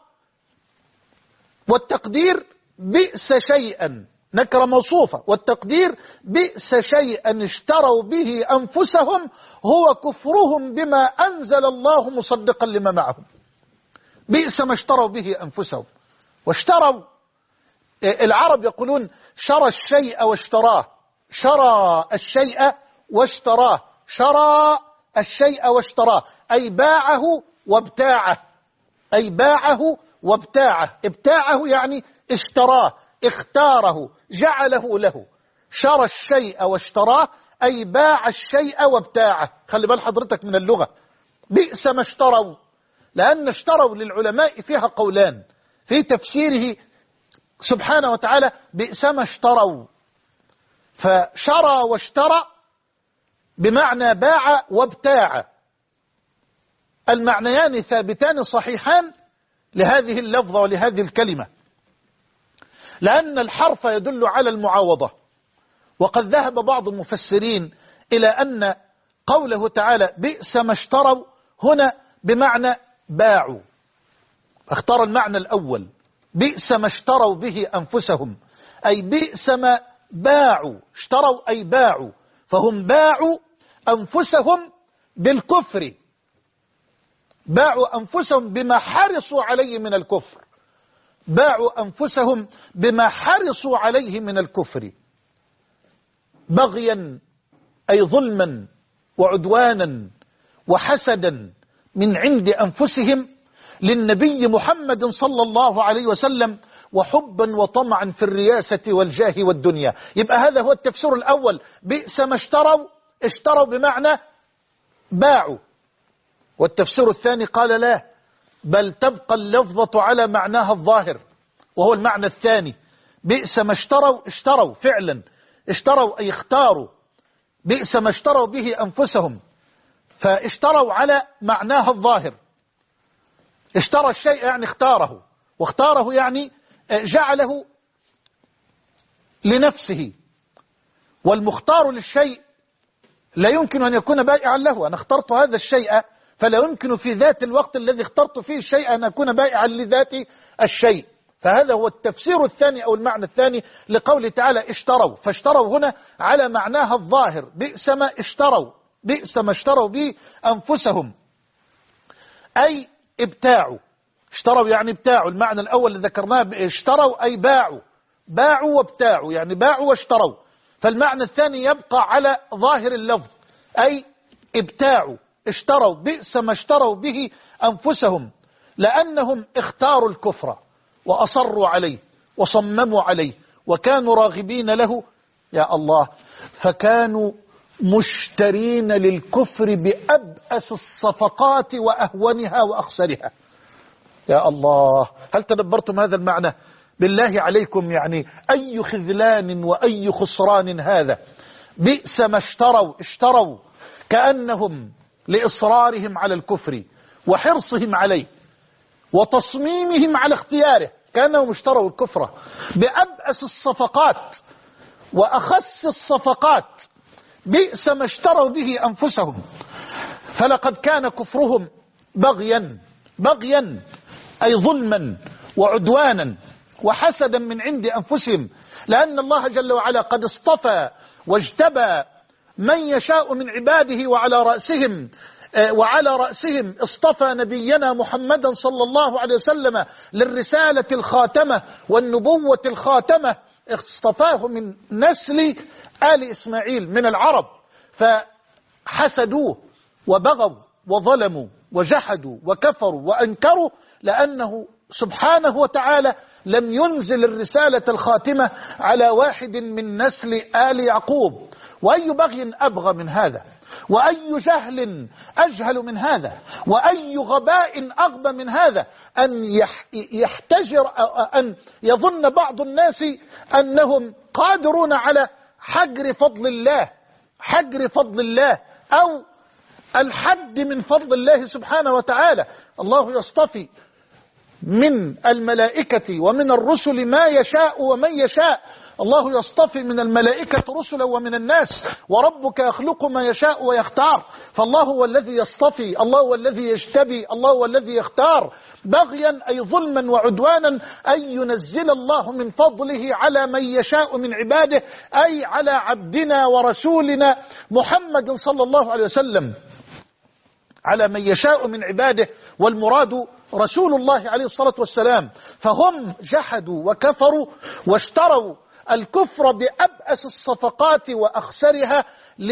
والتقدير بئس شيئا، نكرة موصوفة والتقدير بئس شيئا اشتروا به أنفسهم هو كفرهم بما أنزل الله مصدقا لما معهم. بئس ما اشتروا به أنفسهم. واشتروا، العرب يقولون شرى الشيء واشتراه، شرى الشيء واشتراه، شرى الشيء واشتراه، أي باعه وابتاعه، أي باعه وابتاعه. ابتاعه يعني اشتراه، اختاره، جعله له. شرى الشيء واشتراه أي باع الشيء وابتاعه. خلي بال حضرتك من اللغة. بئس ما اشتروا، لأن اشتروا للعلماء فيها قولان في تفسيره سبحانه وتعالى. بئس ما اشتروا، فشرى واشترى بمعنى باع وابتاع، المعنيان ثابتان صحيحان لهذه اللفظة ولهذه الكلمة، لأن الحرف يدل على المعاوضة. وقد ذهب بعض المفسرين إلى أن قوله تعالى بئس ما اشتروا هنا بمعنى باعوا، اختار المعنى الأول. بئس ما اشتروا به أنفسهم أي بئس ما باعوا، اشتروا أي باعوا، فهم باعوا أنفسهم بالكفر، باعوا أنفسهم بما حرصوا عليه من الكفر، باعوا أنفسهم بما حرصوا عليه من الكفر، بغيا أي ظلما وعدوانا وحسدا من عند أنفسهم للنبي محمد صلى الله عليه وسلم، وحبا وطمعا في الرياسة والجاه والدنيا. يبقى هذا هو التفسير الأول. بئس ما اشتروا، اشتروا بمعنى باعوا. والتفسير الثاني قال لا، بل تبقى اللفظة على معناها الظاهر، وهو المعنى الثاني. بئس ما اشتروا، اشتروا فعلا، اشتروا أي اختاروا. بئس ما اشتروا به أنفسهم، فاشتروا على معناها الظاهر. اشترى الشيء يعني اختاره، واختاره يعني جعله لنفسه، والمختار للشيء لا يمكن أن يكون بائعا له. أنا اخترت هذا الشيء فلا يمكن في ذات الوقت الذي اخترت فيه الشيء أن أكون بائعا لذات الشيء. فهذا هو التفسير الثاني أو المعنى الثاني لقوله تعالى اشتروا. فاشتروا هنا على معناها الظاهر، بئس ما اشتروا، بئس ما اشتروا به أنفسهم، أي ابتاعوا. اشتروا يعني ابتاعوا. المعنى الأول اللي ذكرناه اشتروا أي باعوا، باعوا وابتاعوا يعني باعوا واشتروا. فالمعنى الثاني يبقى على ظاهر اللفظ أي ابتاعوا، اشتروا، بئس ما اشتروا به أنفسهم، لأنهم اختاروا الكفر وأصروا عليه وصمموا عليه وكانوا راغبين له يا الله، فكانوا مشترين للكفر بأبأس الصفقات وأهونها وأخسرها. يا الله، هل تدبرتم هذا المعنى؟ بالله عليكم، يعني أي خذلان وأي خسران هذا. بئس ما اشتروا، اشتروا كأنهم لإصرارهم على الكفر وحرصهم عليه وتصميمهم على اختياره، كأنهم اشتروا الكفر بأبأس الصفقات وأخس الصفقات. بئس ما اشتروا به أنفسهم، فلقد كان كفرهم بغيا، بغيا أي ظلما وعدوانا وحسدا من عند أنفسهم، لأن الله جل وعلا قد اصطفى واجتبى من يشاء من عباده، وعلى رأسهم اصطفى نبينا محمدا صلى الله عليه وسلم للرسالة الخاتمة والنبوة الخاتمة، اصطفاه من نسل آل إسماعيل من العرب، فحسدوه وبغوا وظلموا وجحدوا وكفروا وأنكروا، لأنه سبحانه وتعالى لم ينزل الرسالة الخاتمة على واحد من نسل آل يعقوب. وأي بغي أبغى من هذا، وأي جهل أجهل من هذا، وأي غباء أغبى من هذا، أن يحتجر أن يظن بعض الناس أنهم قادرون على حجر فضل الله، حجر فضل الله أو الحد من فضل الله سبحانه وتعالى. الله يصطفي من الملائكة ومن الرسل ما يشاء ومن يشاء. الله يصطفي من الملائكة رسلا ومن الناس، وربك يخلق ما يشاء ويختار. فالله هو الذي يصطفي، الله هو الذي يجتبي، الله هو الذي يختار. بغيا أي ظلما وعدوانا أن ينزل الله من فضله على من يشاء من عباده، أي على عبدنا ورسولنا محمد صلى الله عليه وسلم، على من يشاء من عباده، والمراد رسول الله عليه الصلاة والسلام. فهم جحدوا وكفروا واشتروا الكفر بأبأس الصفقات وأخسرها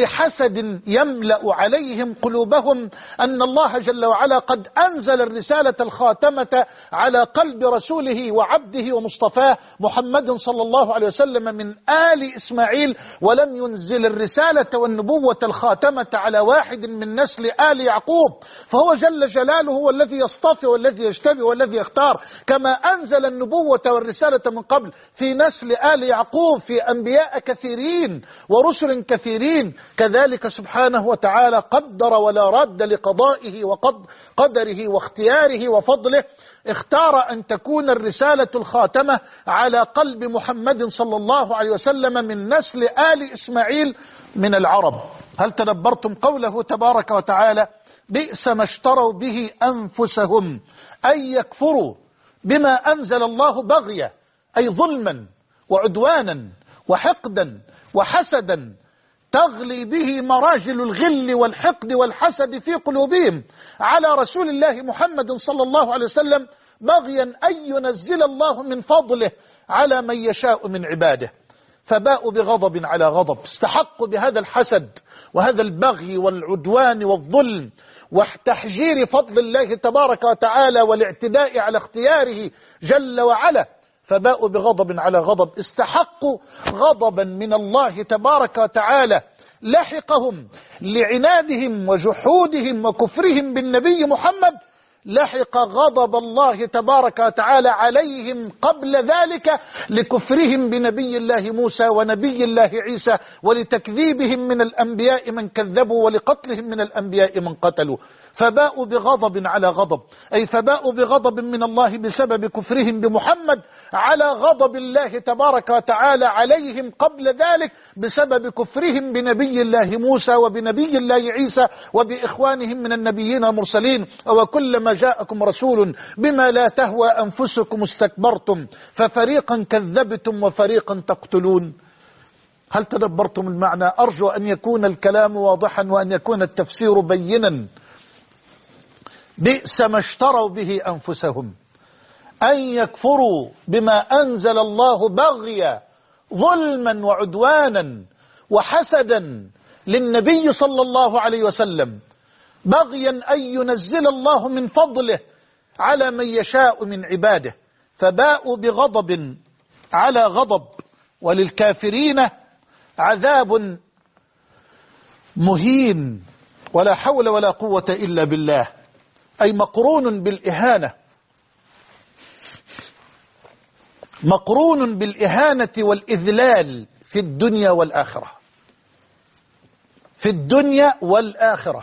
لحسد يملأ عليهم قلوبهم أن الله جل وعلا قد أنزل الرسالة الخاتمة على قلب رسوله وعبده ومصطفاه محمد صلى الله عليه وسلم من آل إسماعيل، ولم ينزل الرسالة والنبوة الخاتمة على واحد من نسل آل يعقوب. فهو جل جلاله هو الذي يصطفي والذي يجتبي والذي يختار، كما أنزل النبوة والرسالة من قبل في نسل آل يعقوب في أنبياء كثيرين ورسل كثيرين، كذلك سبحانه وتعالى قدر ولا راد لقضائه وقدره واختياره وفضله، اختار أن تكون الرسالة الخاتمة على قلب محمد صلى الله عليه وسلم من نسل آل إسماعيل من العرب. هل تدبرتم قوله تبارك وتعالى بئس ما اشتروا به أنفسهم، أي يكفروا بما أنزل الله بغيا، أي ظلما وعدوانا وحقدا وحسدا تغلي به مراجل الغل والحقد والحسد في قلوبهم على رسول الله محمد صلى الله عليه وسلم، بغيا أن ينزل الله من فضله على من يشاء من عباده. فباءوا بغضب على غضب، استحقوا بهذا الحسد وهذا البغي والعدوان والظلم وتحجير فضل الله تبارك وتعالى والاعتداء على اختياره جل وعلا. فباءوا بغضب على غضب، استحقوا غضبا من الله تبارك وتعالى لحقهم لعنادهم وجحودهم وكفرهم بالنبي محمد، لحق غضب الله تبارك وتعالى عليهم قبل ذلك لكفرهم بنبي الله موسى ونبي الله عيسى، ولتكذيبهم من الأنبياء من كذبوا، ولقتلهم من الأنبياء من قتلوا. فباءوا بغضب على غضب، أي فباءوا بغضب من الله بسبب كفرهم بمحمد على غضب الله تبارك وتعالى عليهم قبل ذلك بسبب كفرهم بنبي الله موسى وبنبي الله عيسى وبإخوانهم من النبيين المرسلين. وكلما جاءكم رسول بما لا تهوى أنفسكم استكبرتم ففريقا كذبتم وفريقا تقتلون. هل تدبرتم المعنى؟ أرجو أن يكون الكلام واضحا وأن يكون التفسير بينا. بئس ما اشتروا به أنفسهم أن يكفروا بما أنزل الله بغيا ظلما وعدوانا وحسدا للنبي صلى الله عليه وسلم، بغيا أن ينزل الله من فضله على من يشاء من عباده، فباءوا بغضب على غضب. وللكافرين عذاب مهين، ولا حول ولا قوة إلا بالله، أي مقرون بالإهانة، مقرون بالإهانة والإذلال في الدنيا والآخرة، في الدنيا والآخرة.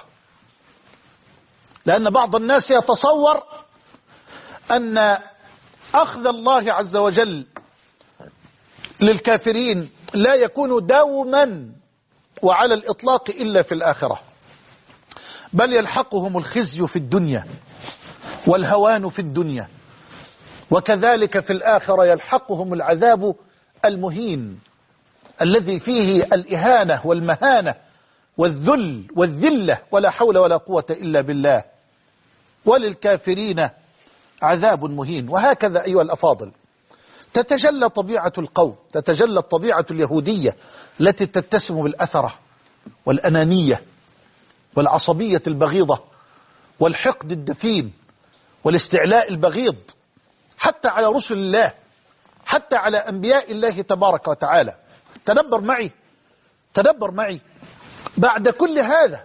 لأن بعض الناس يتصور أن أخذ الله عز وجل للكافرين لا يكون دوما وعلى الإطلاق إلا في الآخرة، بل يلحقهم الخزي في الدنيا والهوان في الدنيا، وكذلك في الآخرة يلحقهم العذاب المهين الذي فيه الإهانة والمهانة والذل والذلة، ولا حول ولا قوة إلا بالله. وللكافرين عذاب مهين. وهكذا أيها الأفاضل تتجلى طبيعة القوم، تتجلى الطبيعة اليهودية التي تتسم بالأثرة والأنانية والعصبية البغيضة والحقد الدفين والاستعلاء البغيض حتى على رسل الله، حتى على أنبياء الله تبارك وتعالى. تدبر معي، تدبر معي، بعد كل هذا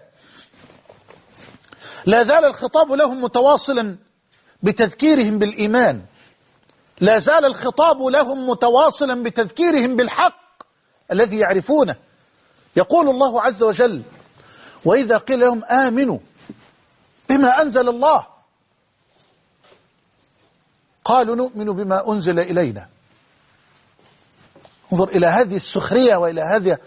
لا زال الخطاب لهم متواصلا بتذكيرهم بالإيمان، لا زال الخطاب لهم متواصلا بتذكيرهم بالحق الذي يعرفونه. يقول الله عز وجل: وإذا قيل لهم آمنوا بما أنزل الله قالوا نؤمن بما أنزل إلينا. انظر إلى هذه السخرية وإلى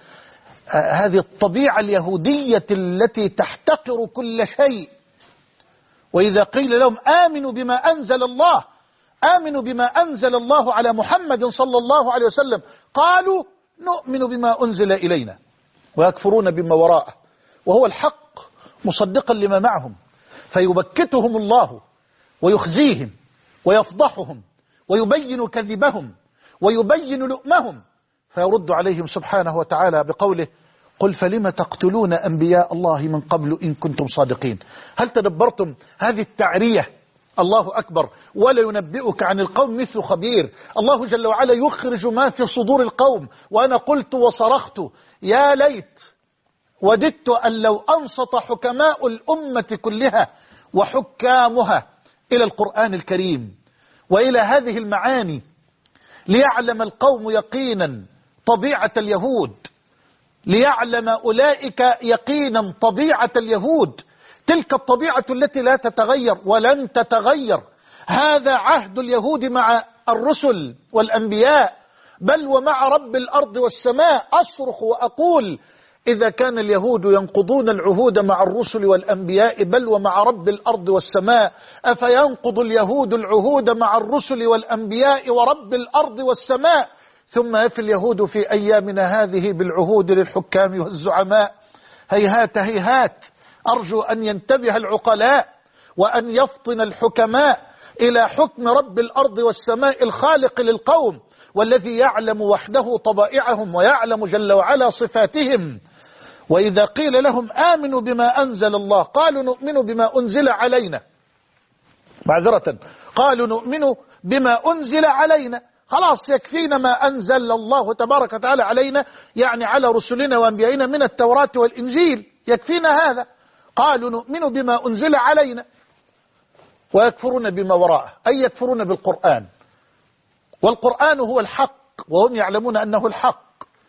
هذه الطبيعة اليهودية التي تحتقر كل شيء. وإذا قيل لهم آمنوا بما أنزل الله، آمنوا بما أنزل الله على محمد صلى الله عليه وسلم، قالوا نؤمن بما أنزل إلينا، ويكفرون بما وراءه وهو الحق مصدقا لما معهم، فيبكتهم الله ويخزيهم ويفضحهم ويبين كذبهم ويبين لؤمهم، فيرد عليهم سبحانه وتعالى بقوله: قل فلم تقتلون أنبياء الله من قبل إن كنتم صادقين. هل تدبرتم هذه التعرية؟ الله أكبر. ولا ينبئك عن القوم مثل خبير. الله جل وعلا يخرج ما في صدور القوم. وأنا قلت وصرخت: يا ليت وددت أن لو أنصت حكماء الأمة كلها وحكامها إلى القرآن الكريم وإلى هذه المعاني، ليعلم القوم يقينا طبيعة اليهود، ليعلم أولئك يقينا طبيعة اليهود، تلك الطبيعة التي لا تتغير ولن تتغير. هذا عهد اليهود مع الرسل والأنبياء، بل ومع رب الأرض والسماء. أصرخ وأقول: إذا كان اليهود ينقضون العهود مع الرسل والأنبياء بل ومع رب الأرض والسماء، أفينقض اليهود العهود مع الرسل والأنبياء ورب الأرض والسماء، ثم يفي اليهود في أيامنا هذه بالعهود للحكام والزعماء؟ هيهات هيهات. أرجو أن ينتبه العقلاء وأن يفطن الحكماء إلى حكم رب الأرض والسماء الخالق للقوم، والذي يعلم وحده طبائعهم ويعلم جل وعلا صفاتهم. وإذا قيل لهم آمنوا بما أنزل الله قالوا نؤمن بما أنزل علينا، معذرة، قالوا نؤمن بما أنزل علينا. خلاص يكفينا ما أنزل الله تبارك وتعالى علينا، يعني على رسلنا وأنبيائنا من التوراة والإنجيل، يكفينا هذا. قالوا نؤمن بما أنزل علينا ويكفرون بما وراءه، أي يكفرون بالقرآن، والقرآن هو الحق وهم يعلمون أنه الحق،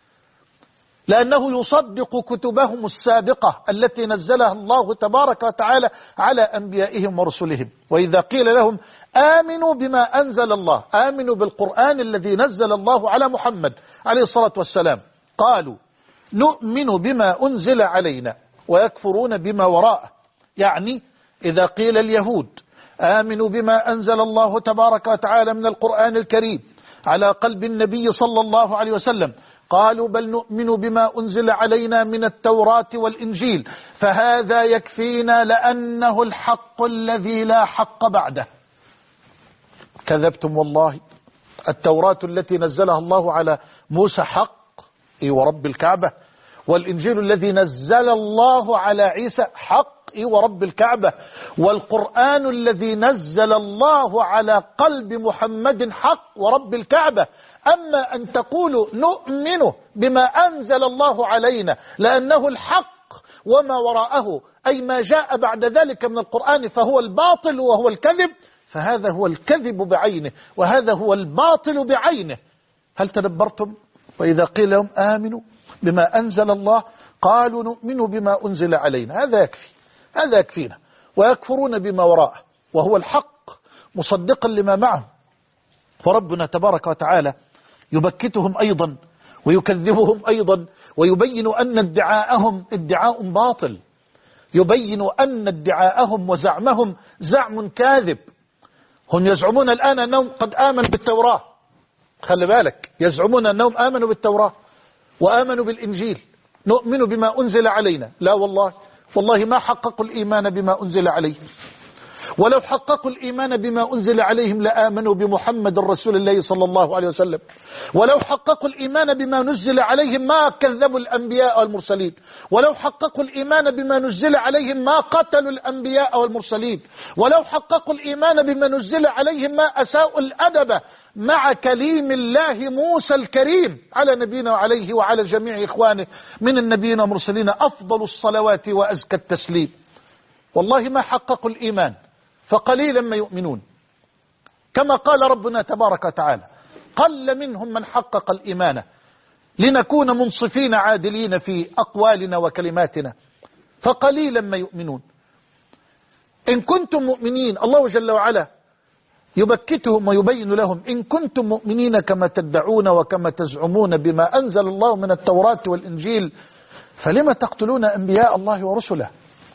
لأنه يصدق كتبهم السابقة التي نزلها الله تبارك وتعالى على أنبيائهم ورسلهم. وإذا قيل لهم آمنوا بما أنزل الله، آمنوا بالقرآن الذي نزل الله على محمد عليه الصلاة والسلام. قالوا نؤمن بما أنزل علينا ويكفرون بما وراءه. يعني إذا قيل اليهود آمنوا بما أنزل الله تبارك وتعالى من القرآن الكريم على قلب النبي صلى الله عليه وسلم، قالوا بل نؤمن بما أنزل علينا من التوراة والإنجيل، فهذا يكفينا لأنه الحق الذي لا حق بعده. كذبتم والله. التوراة التي نزلها الله على موسى حق ورب الكعبة، والإنجيل الذي نزل الله على عيسى حق ورب الكعبة، والقرآن الذي نزل الله على قلب محمد حق ورب الكعبة. أما أن تقولوا نؤمن بما أنزل الله علينا لأنه الحق وما وراءه أي ما جاء بعد ذلك من القرآن فهو الباطل وهو الكذب، فهذا هو الكذب بعينه وهذا هو الباطل بعينه. هل تدبرتم؟ وإذا قيل لهم آمنوا بما أنزل الله قالوا نؤمن بما أنزل علينا، هذا يكفي، هذا يكفينا. ويكفرون بما وراءه وهو الحق مصدقا لما معه. فربنا تبارك وتعالى يبكتهم أيضا ويكذبهم أيضا ويبين أن ادعاءهم ادعاء باطل، يبين أن ادعاءهم وزعمهم زعم كاذب. هم يزعمون الآن أنهم قد آمنوا بالتوراة، خلي بالك، يزعمون أنهم آمنوا بالتوراة وآمنوا بالإنجيل، نؤمن بما أنزل علينا. لا والله، والله ما حققوا الإيمان بما أنزل عليهم، ولو حققوا الإيمان بما أنزل عليهم لآمنوا بمحمد رسول الله صلى الله عليه وسلم، ولو حققوا الإيمان بما نزل عليهم ما كذبوا الأنبياء والمرسلين، ولو حققوا الإيمان بما نزل عليهم ما قتلوا الأنبياء والمرسلين، ولو حققوا الإيمان بما نزل عليهم ما أساءوا الأدب مع كليم الله موسى الكريم على نبينا وعليه وعلى جميع إخوانه من النبيين والمرسلين أفضل الصلوات وأزكى التسليم. والله ما حققوا الإيمان فقليلا ما يؤمنون، كما قال ربنا تبارك وتعالى قل منهم من حقق الإيمان لنكون منصفين عادلين في أقوالنا وكلماتنا، فقليلا ما يؤمنون. إن كنتم مؤمنين، الله جل وعلا يبكتهم ويبين لهم إن كنتم مؤمنين كما تدعون وكما تزعمون بما أنزل الله من التوراة والإنجيل فلما تقتلون أنبياء الله ورسله؟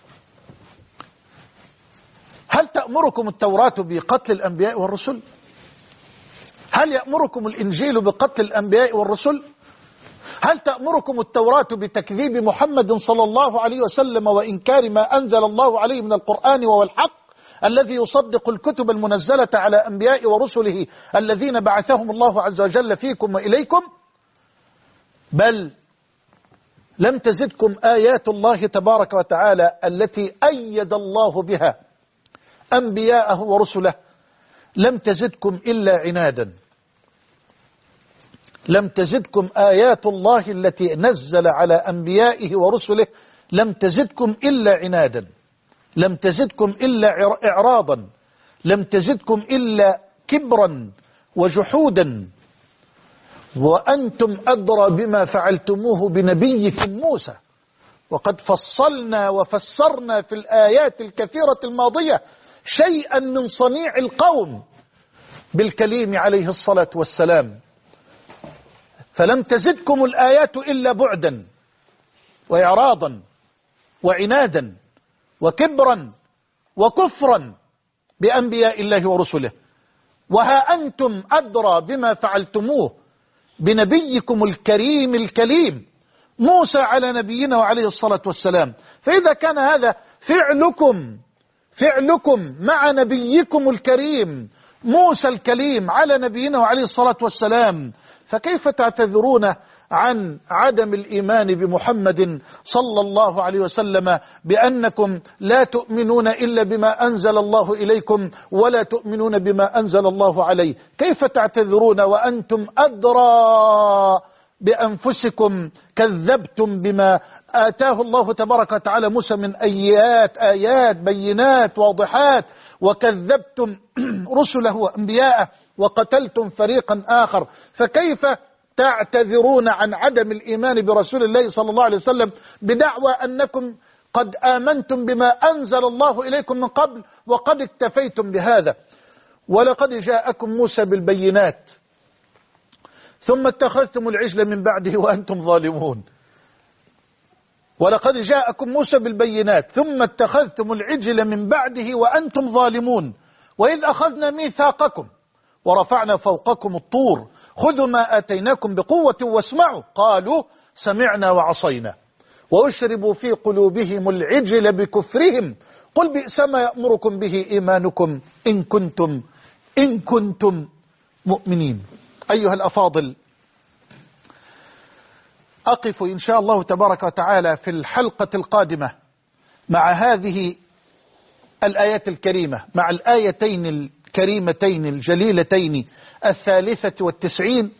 هل تأمركم التوراة بقتل الأنبياء والرسل؟ هل يأمركم الإنجيل بقتل الأنبياء والرسل؟ هل تأمركم التوراة بتكذيب محمد صلى الله عليه وسلم وإنكار ما أنزل الله عليه من القرآن وهو الحق الذي يصدق الكتب المنزلة على أنبياء ورسله الذين بعثهم الله عز وجل فيكم وإليكم؟ بل لم تزدكم آيات الله تبارك وتعالى التي أيد الله بها أنبياءه ورسله، لم تزدكم إلا عنادا. لم تزدكم آيات الله التي نزل على أنبيائه ورسله لم تزدكم إلا عنادا، لم تزدكم إلا إعراضا، لم تزدكم إلا كبرا وجحودا، وأنتم أدرى بما فعلتموه بنبيكم موسى. وقد فصلنا وفسرنا في الآيات الكثيرة الماضية شيئا من صنيع القوم بالكليم عليه الصلاة والسلام، فلم تزدكم الآيات إلا بعدا وإعراضا وعنادا وكبرا وكفرا بأنبياء الله ورسله. وها أنتم أدرى بما فعلتموه بنبيكم الكريم الكليم موسى على نبينا وعليه الصلاة والسلام. فإذا كان هذا فعلكم مع نبيكم الكريم موسى الكليم على نبينا وعليه الصلاة والسلام، فكيف تعتذرون عن عدم الإيمان بمحمد صلى الله عليه وسلم بأنكم لا تؤمنون إلا بما أنزل الله إليكم ولا تؤمنون بما أنزل الله عليه؟ كيف تعتذرون وأنتم أدرى بأنفسكم؟ كذبتم بما آتاه الله تبارك وتعالى موسى من آيات بينات واضحات، وكذبتم رسله وأنبياءه وقتلتم فريقا آخر، فكيف تعتذرون عن عدم الإيمان برسول الله صلى الله عليه وسلم بدعوى أنكم قد آمنتم بما أنزل الله إليكم من قبل وقد اكتفيتم بهذا؟ ولقد جاءكم موسى بالبينات ثم اتخذتم العجل من بعده وأنتم ظالمون. ولقد جاءكم موسى بالبينات ثم اتخذتم العجل من بعده وأنتم ظالمون. وإذ أخذنا ميثاقكم ورفعنا فوقكم الطور خذوا ما آتيناكم بقوة واسمعوا قالوا سمعنا وعصينا وأشربوا في قلوبهم العجل بكفرهم قل بئس ما يأمركم به إيمانكم إن كنتم مؤمنين. أيها الأفاضل، أقف إن شاء الله تبارك وتعالى في الحلقة القادمة مع هذه الآيات الكريمة، مع الآيتين الكريمتين الجليلتين 93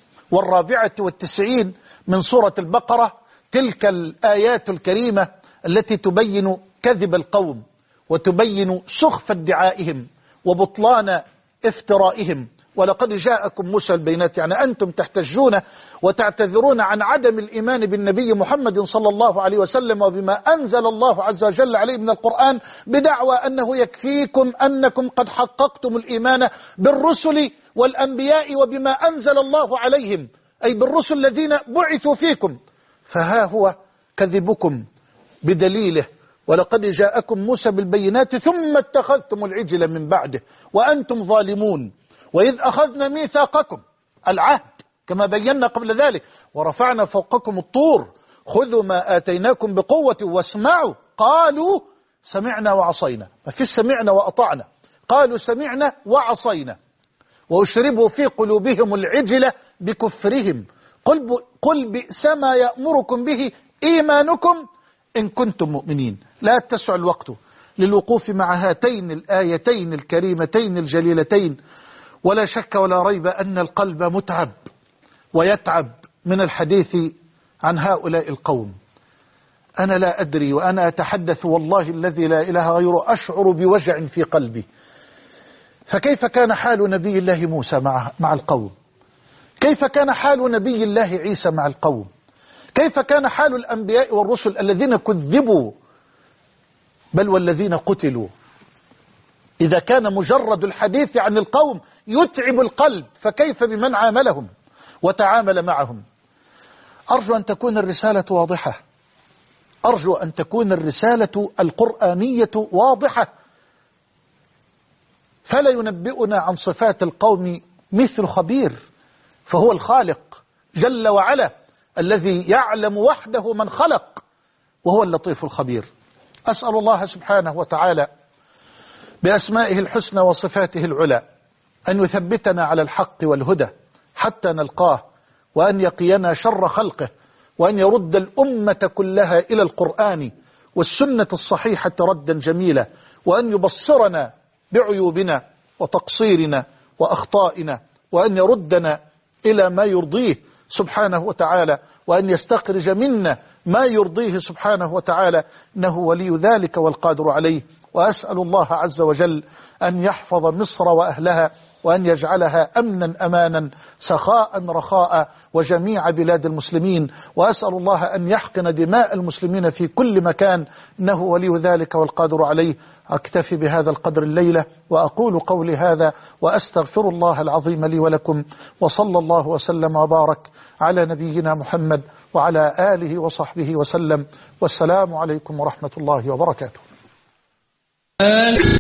و94 من سورة البقرة، تلك الآيات الكريمة التي تبين كذب القوم وتبين سخف ادعائهم وبطلان افترائهم. ولقد جاءكم موسى البينات، يعني أنتم تحتجون وتعتذرون عن عدم الإيمان بالنبي محمد صلى الله عليه وسلم وبما أنزل الله عز وجل عليه من القرآن بدعوى أنه يكفيكم أنكم قد حققتم الإيمان بالرسل والأنبياء وبما أنزل الله عليهم، أي بالرسل الذين بعثوا فيكم. فها هو كذبكم بدليله، ولقد جاءكم موسى بالبينات ثم اتخذتم العجل من بعده وأنتم ظالمون. وإذ أخذنا ميثاقكم، العهد كما بينا قبل ذلك، ورفعنا فوقكم الطور خذوا ما آتيناكم بقوة واسمعوا قالوا سمعنا وعصينا. ما فيش سمعنا وأطعنا، قالوا سمعنا وعصينا. وأشربوا في قلوبهم العجل بكفرهم قل بئس ما يأمركم به إيمانكم إن كنتم مؤمنين. لا يتسع الوقت للوقوف مع هاتين الآيتين الكريمتين الجليلتين، ولا شك ولا ريب أن القلب متعب ويتعب من الحديث عن هؤلاء القوم. أنا لا أدري وأنا أتحدث والله الذي لا إله غيره أشعر بوجع في قلبي. فكيف كان حال نبي الله موسى مع القوم؟ كيف كان حال نبي الله عيسى مع القوم؟ كيف كان حال الأنبياء والرسل الذين كذبوا بل والذين قتلوا؟ إذا كان مجرد الحديث عن القوم يتعب القلب، فكيف بمن عاملهم وتعامل معهم؟ أرجو أن تكون الرسالة واضحة، أرجو أن تكون الرسالة القرآنية واضحة. فلا ينبئنا عن صفات القوم مثل خبير، فهو الخالق جل وعلا الذي يعلم وحده من خلق، وهو اللطيف الخبير. أسأل الله سبحانه وتعالى بأسمائه الحسنى وصفاته العلى أن يثبتنا على الحق والهدى حتى نلقاه، وأن يقينا شر خلقه، وأن يرد الأمة كلها إلى القرآن والسنة الصحيحة ردا جميلا، وأن يبصرنا بعيوبنا وتقصيرنا وأخطائنا، وأن يردنا إلى ما يرضيه سبحانه وتعالى، وأن يستخرج منا ما يرضيه سبحانه وتعالى، إنه ولي ذلك والقادر عليه. وأسأل الله عز وجل أن يحفظ مصر وأهلها، وأن يجعلها أمنا أمانا سخاء رخاء وجميع بلاد المسلمين. وأسأل الله أن يحقن دماء المسلمين في كل مكان، إنه ولي ذلك والقادر عليه. أكتفي بهذا القدر الليلة وأقول قولي هذا وأستغفر الله العظيم لي ولكم، وصلى الله وسلم وبارك على نبينا محمد وعلى آله وصحبه وسلم، والسلام عليكم ورحمة الله وبركاته.